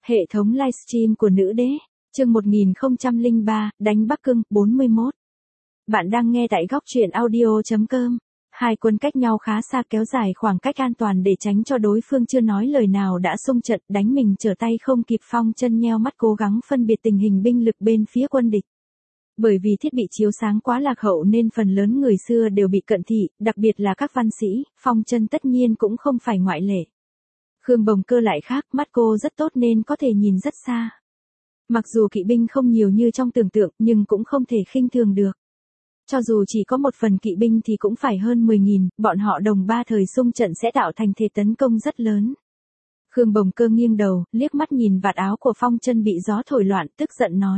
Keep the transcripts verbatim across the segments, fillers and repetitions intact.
Hệ thống livestream của nữ đế, chương một nghìn không trăm lẻ ba, đánh Bắc Cưng, bốn mươi mốt. Bạn đang nghe tại góc truyện audio chấm com. Hai quân cách nhau khá xa, kéo dài khoảng cách an toàn để tránh cho đối phương chưa nói lời nào đã xung trận, đánh mình trở tay không kịp. Phong Chân nheo mắt cố gắng phân biệt tình hình binh lực bên phía quân địch. Bởi vì thiết bị chiếu sáng quá lạc hậu nên phần lớn người xưa đều bị cận thị, đặc biệt là các văn sĩ, Phong Chân tất nhiên cũng không phải ngoại lệ. Khương Bồng Cơ lại khác, mắt cô rất tốt nên có thể nhìn rất xa. Mặc dù kỵ binh không nhiều như trong tưởng tượng nhưng cũng không thể khinh thường được. Cho dù chỉ có một phần kỵ binh thì cũng phải hơn mười nghìn, bọn họ đồng ba thời xung trận sẽ tạo thành thế tấn công rất lớn. Khương Bồng Cơ nghiêng đầu, liếc mắt nhìn vạt áo của Phong Chân bị gió thổi loạn, tức giận nói.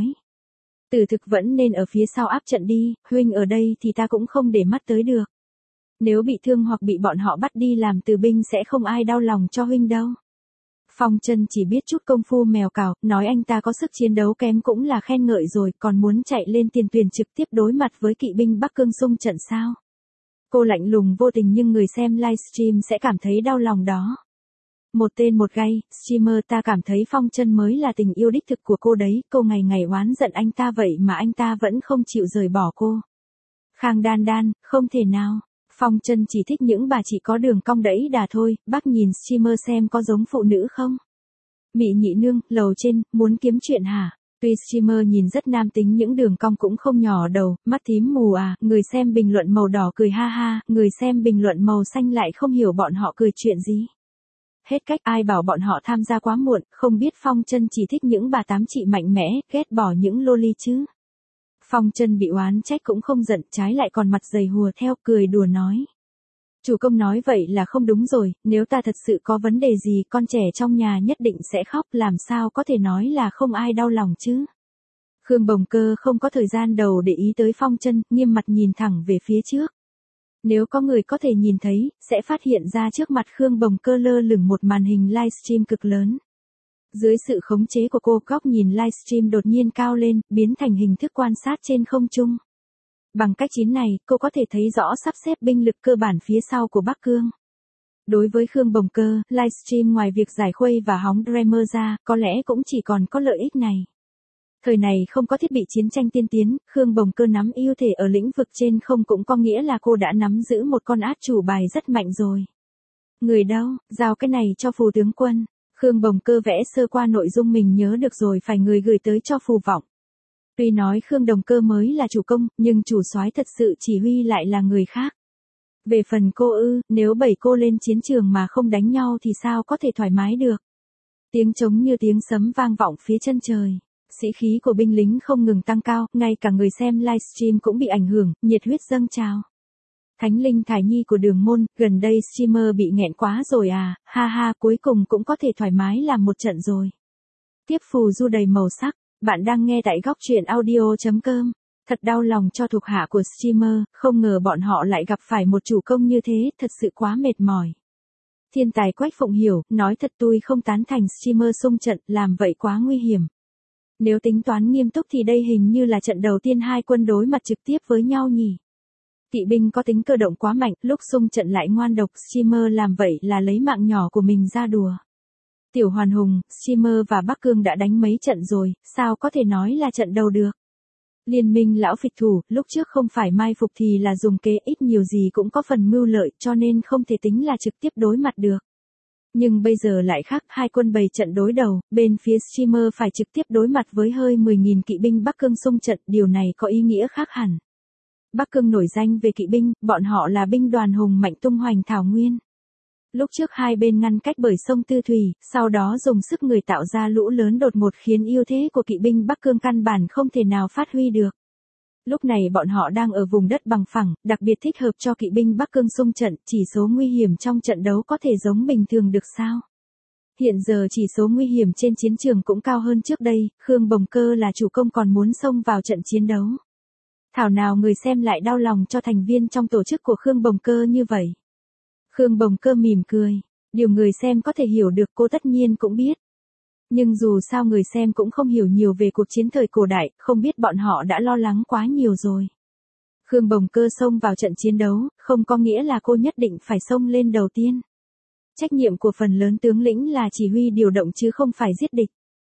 Từ thực vẫn nên ở phía sau áp trận đi, huynh ở đây thì ta cũng không để mắt tới được. Nếu bị thương hoặc bị bọn họ bắt đi làm từ binh sẽ không ai đau lòng cho huynh đâu. Phong Chân chỉ biết chút công phu mèo cào, nói anh ta có sức chiến đấu kém cũng là khen ngợi rồi, còn muốn chạy lên tiền tuyển trực tiếp đối mặt với kỵ binh Bắc Cương xung trận sao? Cô lạnh lùng vô tình nhưng người xem livestream sẽ cảm thấy đau lòng đó. Một tên một gay, streamer, ta cảm thấy Phong Chân mới là tình yêu đích thực của cô đấy, cô ngày ngày oán giận anh ta vậy mà anh ta vẫn không chịu rời bỏ cô. Khang Đan Đan, không thể nào. Phong Chân chỉ thích những bà chỉ có đường cong đẫy đà thôi, bác nhìn streamer xem có giống phụ nữ không? Mị Nhị Nương, lầu trên, muốn kiếm chuyện hả? Tuy streamer nhìn rất nam tính những đường cong cũng không nhỏ đầu, mắt thím mù à, người xem bình luận màu đỏ cười ha ha, người xem bình luận màu xanh lại không hiểu bọn họ cười chuyện gì. Hết cách, ai bảo bọn họ tham gia quá muộn, không biết Phong Chân chỉ thích những bà tám chị mạnh mẽ, ghét bỏ những loli chứ. Phong Chân bị oán trách cũng không giận, trái lại còn mặt dày hùa theo, cười đùa nói. Chủ công nói vậy là không đúng rồi, nếu ta thật sự có vấn đề gì con trẻ trong nhà nhất định sẽ khóc, làm sao có thể nói là không ai đau lòng chứ. Khương Bồng Cơ không có thời gian đầu để ý tới Phong Chân, nghiêm mặt nhìn thẳng về phía trước. Nếu có người có thể nhìn thấy, sẽ phát hiện ra trước mặt Khương Bồng Cơ lơ lửng một màn hình livestream cực lớn. Dưới sự khống chế của cô, góc nhìn livestream đột nhiên cao lên, biến thành hình thức quan sát trên không trung. Bằng cách chín này, cô có thể thấy rõ sắp xếp binh lực cơ bản phía sau của Bắc Cương. Đối với Khương Bồng Cơ, livestream ngoài việc giải khuây và hóng drama ra, có lẽ cũng chỉ còn có lợi ích này. Thời này không có thiết bị chiến tranh tiên tiến, Khương Bồng Cơ nắm ưu thể ở lĩnh vực trên không cũng có nghĩa là cô đã nắm giữ một con át chủ bài rất mạnh rồi. Người đâu, giao cái này cho phù tướng quân. Khương Bồng Cơ vẽ sơ qua nội dung mình nhớ được rồi, phải người gửi tới cho phù vọng. Tuy nói Khương Đồng Cơ mới là chủ công, nhưng chủ soái thật sự chỉ huy lại là người khác. Về phần cô ư, nếu bảy cô lên chiến trường mà không đánh nhau thì sao có thể thoải mái được. Tiếng trống như tiếng sấm vang vọng phía chân trời. Sĩ khí của binh lính không ngừng tăng cao, ngay cả người xem livestream cũng bị ảnh hưởng, nhiệt huyết dâng trào. Thánh Linh Thải Nhi của Đường Môn, gần đây streamer bị nghẹn quá rồi à, ha ha, cuối cùng cũng có thể thoải mái làm một trận rồi. Tiếp phù du đầy màu sắc, bạn đang nghe tại góc truyện audio chấm com. Thật đau lòng cho thuộc hạ của streamer, không ngờ bọn họ lại gặp phải một chủ công như thế, thật sự quá mệt mỏi. Thiên tài Quách Phụng Hiểu, nói thật tôi không tán thành streamer xung trận, làm vậy quá nguy hiểm. Nếu tính toán nghiêm túc thì đây hình như là trận đầu tiên hai quân đối mặt trực tiếp với nhau nhỉ. Kỵ binh có tính cơ động quá mạnh, lúc xung trận lại ngoan độc, streamer làm vậy là lấy mạng nhỏ của mình ra đùa. Tiểu Hoàn Hùng, streamer và Bắc Cương đã đánh mấy trận rồi, sao có thể nói là trận đầu được. Liên minh lão phịch thủ, lúc trước không phải mai phục thì là dùng kế, ít nhiều gì cũng có phần mưu lợi cho nên không thể tính là trực tiếp đối mặt được. Nhưng bây giờ lại khác, hai quân bày trận đối đầu, bên phía streamer phải trực tiếp đối mặt với hơi mười nghìn kỵ binh Bắc Cương xung trận, điều này có ý nghĩa khác hẳn. Bắc Cương nổi danh về kỵ binh, bọn họ là binh đoàn hùng mạnh tung hoành thảo nguyên. Lúc trước hai bên ngăn cách bởi sông Tư Thủy, sau đó dùng sức người tạo ra lũ lớn đột ngột khiến ưu thế của kỵ binh Bắc Cương căn bản không thể nào phát huy được. Lúc này bọn họ đang ở vùng đất bằng phẳng, đặc biệt thích hợp cho kỵ binh Bắc Cương xung trận, chỉ số nguy hiểm trong trận đấu có thể giống bình thường được sao? Hiện giờ chỉ số nguy hiểm trên chiến trường cũng cao hơn trước đây, Khương Bồng Cơ là chủ công còn muốn xông vào trận chiến đấu. Thảo nào người xem lại đau lòng cho thành viên trong tổ chức của Khương Bồng Cơ như vậy. Khương Bồng Cơ mỉm cười, điều người xem có thể hiểu được cô tất nhiên cũng biết. Nhưng dù sao người xem cũng không hiểu nhiều về cuộc chiến thời cổ đại, không biết bọn họ đã lo lắng quá nhiều rồi. Khương Bồng Cơ xông vào trận chiến đấu, không có nghĩa là cô nhất định phải xông lên đầu tiên. Trách nhiệm của phần lớn tướng lĩnh là chỉ huy điều động chứ không phải giết địch.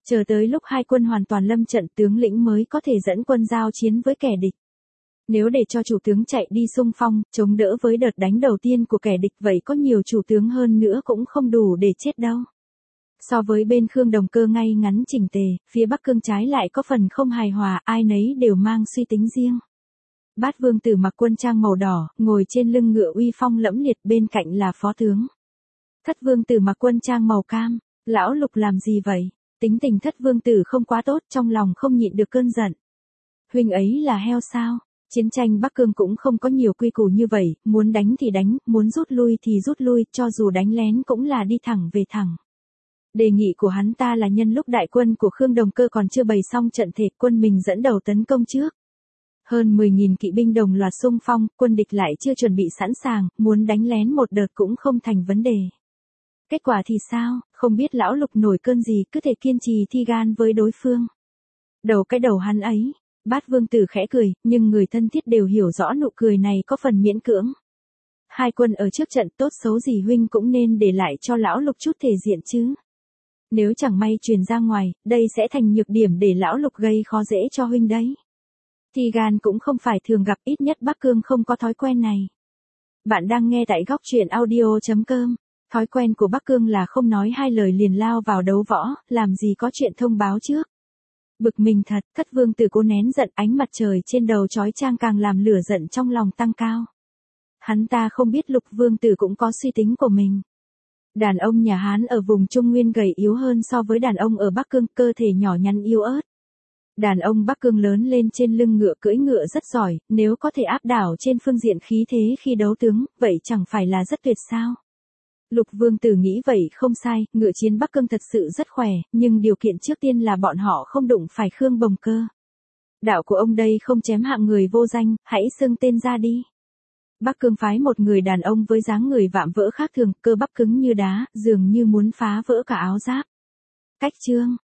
Chờ tới lúc hai quân hoàn toàn lâm trận tướng lĩnh mới có thể dẫn quân giao chiến với kẻ địch. Nếu để cho chủ tướng chạy đi xung phong, chống đỡ với đợt đánh đầu tiên của kẻ địch vậy có nhiều chủ tướng hơn nữa cũng không đủ để chết đâu. So với bên Khương Đồng Cơ ngay ngắn chỉnh tề, phía Bắc Cương trái lại có phần không hài hòa, ai nấy đều mang suy tính riêng. Bát Vương Tử mặc quân trang màu đỏ, ngồi trên lưng ngựa uy phong lẫm liệt, bên cạnh là phó tướng. Thất Vương Tử mặc quân trang màu cam, lão Lục làm gì vậy? Tính tình Thất Vương Tử không quá tốt, trong lòng không nhịn được cơn giận. Huynh ấy là heo sao? Chiến tranh Bắc Cương cũng không có nhiều quy củ như vậy, muốn đánh thì đánh, muốn rút lui thì rút lui, cho dù đánh lén cũng là đi thẳng về thẳng. Đề nghị của hắn ta là nhân lúc đại quân của Khương Đồng Cơ còn chưa bày xong trận thể, quân mình dẫn đầu tấn công trước. Hơn mười nghìn kỵ binh đồng loạt xung phong, quân địch lại chưa chuẩn bị sẵn sàng, muốn đánh lén một đợt cũng không thành vấn đề. Kết quả thì sao, không biết lão Lục nổi cơn gì, cứ thể kiên trì thi gan với đối phương. Đầu cái đầu hắn ấy, Bát Vương Tử khẽ cười, nhưng người thân thiết đều hiểu rõ nụ cười này có phần miễn cưỡng. Hai quân ở trước trận, tốt xấu gì huynh cũng nên để lại cho lão Lục chút thể diện chứ. Nếu chẳng may truyền ra ngoài, đây sẽ thành nhược điểm để lão Lục gây khó dễ cho huynh đấy. Thi gan cũng không phải thường gặp, ít nhất Bắc Cương không có thói quen này. Bạn đang nghe tại góc truyện audio chấm com. Thói quen của Bắc Cương là không nói hai lời liền lao vào đấu võ, làm gì có chuyện thông báo trước. Bực mình thật, Thất Vương Tử cố nén giận, ánh mặt trời trên đầu chói chang càng làm lửa giận trong lòng tăng cao. Hắn ta không biết Lục Vương Tử cũng có suy tính của mình. Đàn ông nhà Hán ở vùng Trung Nguyên gầy yếu hơn so với đàn ông ở Bắc Cương, cơ thể nhỏ nhắn yếu ớt. Đàn ông Bắc Cương lớn lên trên lưng ngựa cưỡi ngựa rất giỏi, nếu có thể áp đảo trên phương diện khí thế khi đấu tướng, vậy chẳng phải là rất tuyệt sao? Lục Vương Tử nghĩ vậy không sai, ngựa chiến Bắc Cương thật sự rất khỏe, nhưng điều kiện trước tiên là bọn họ không đụng phải Khương Bồng Cơ. Đạo của ông đây không chém hạng người vô danh, hãy xưng tên ra đi. Bắc Cương phái một người đàn ông với dáng người vạm vỡ khác thường, cơ bắp cứng như đá, dường như muốn phá vỡ cả áo giáp. Cách chương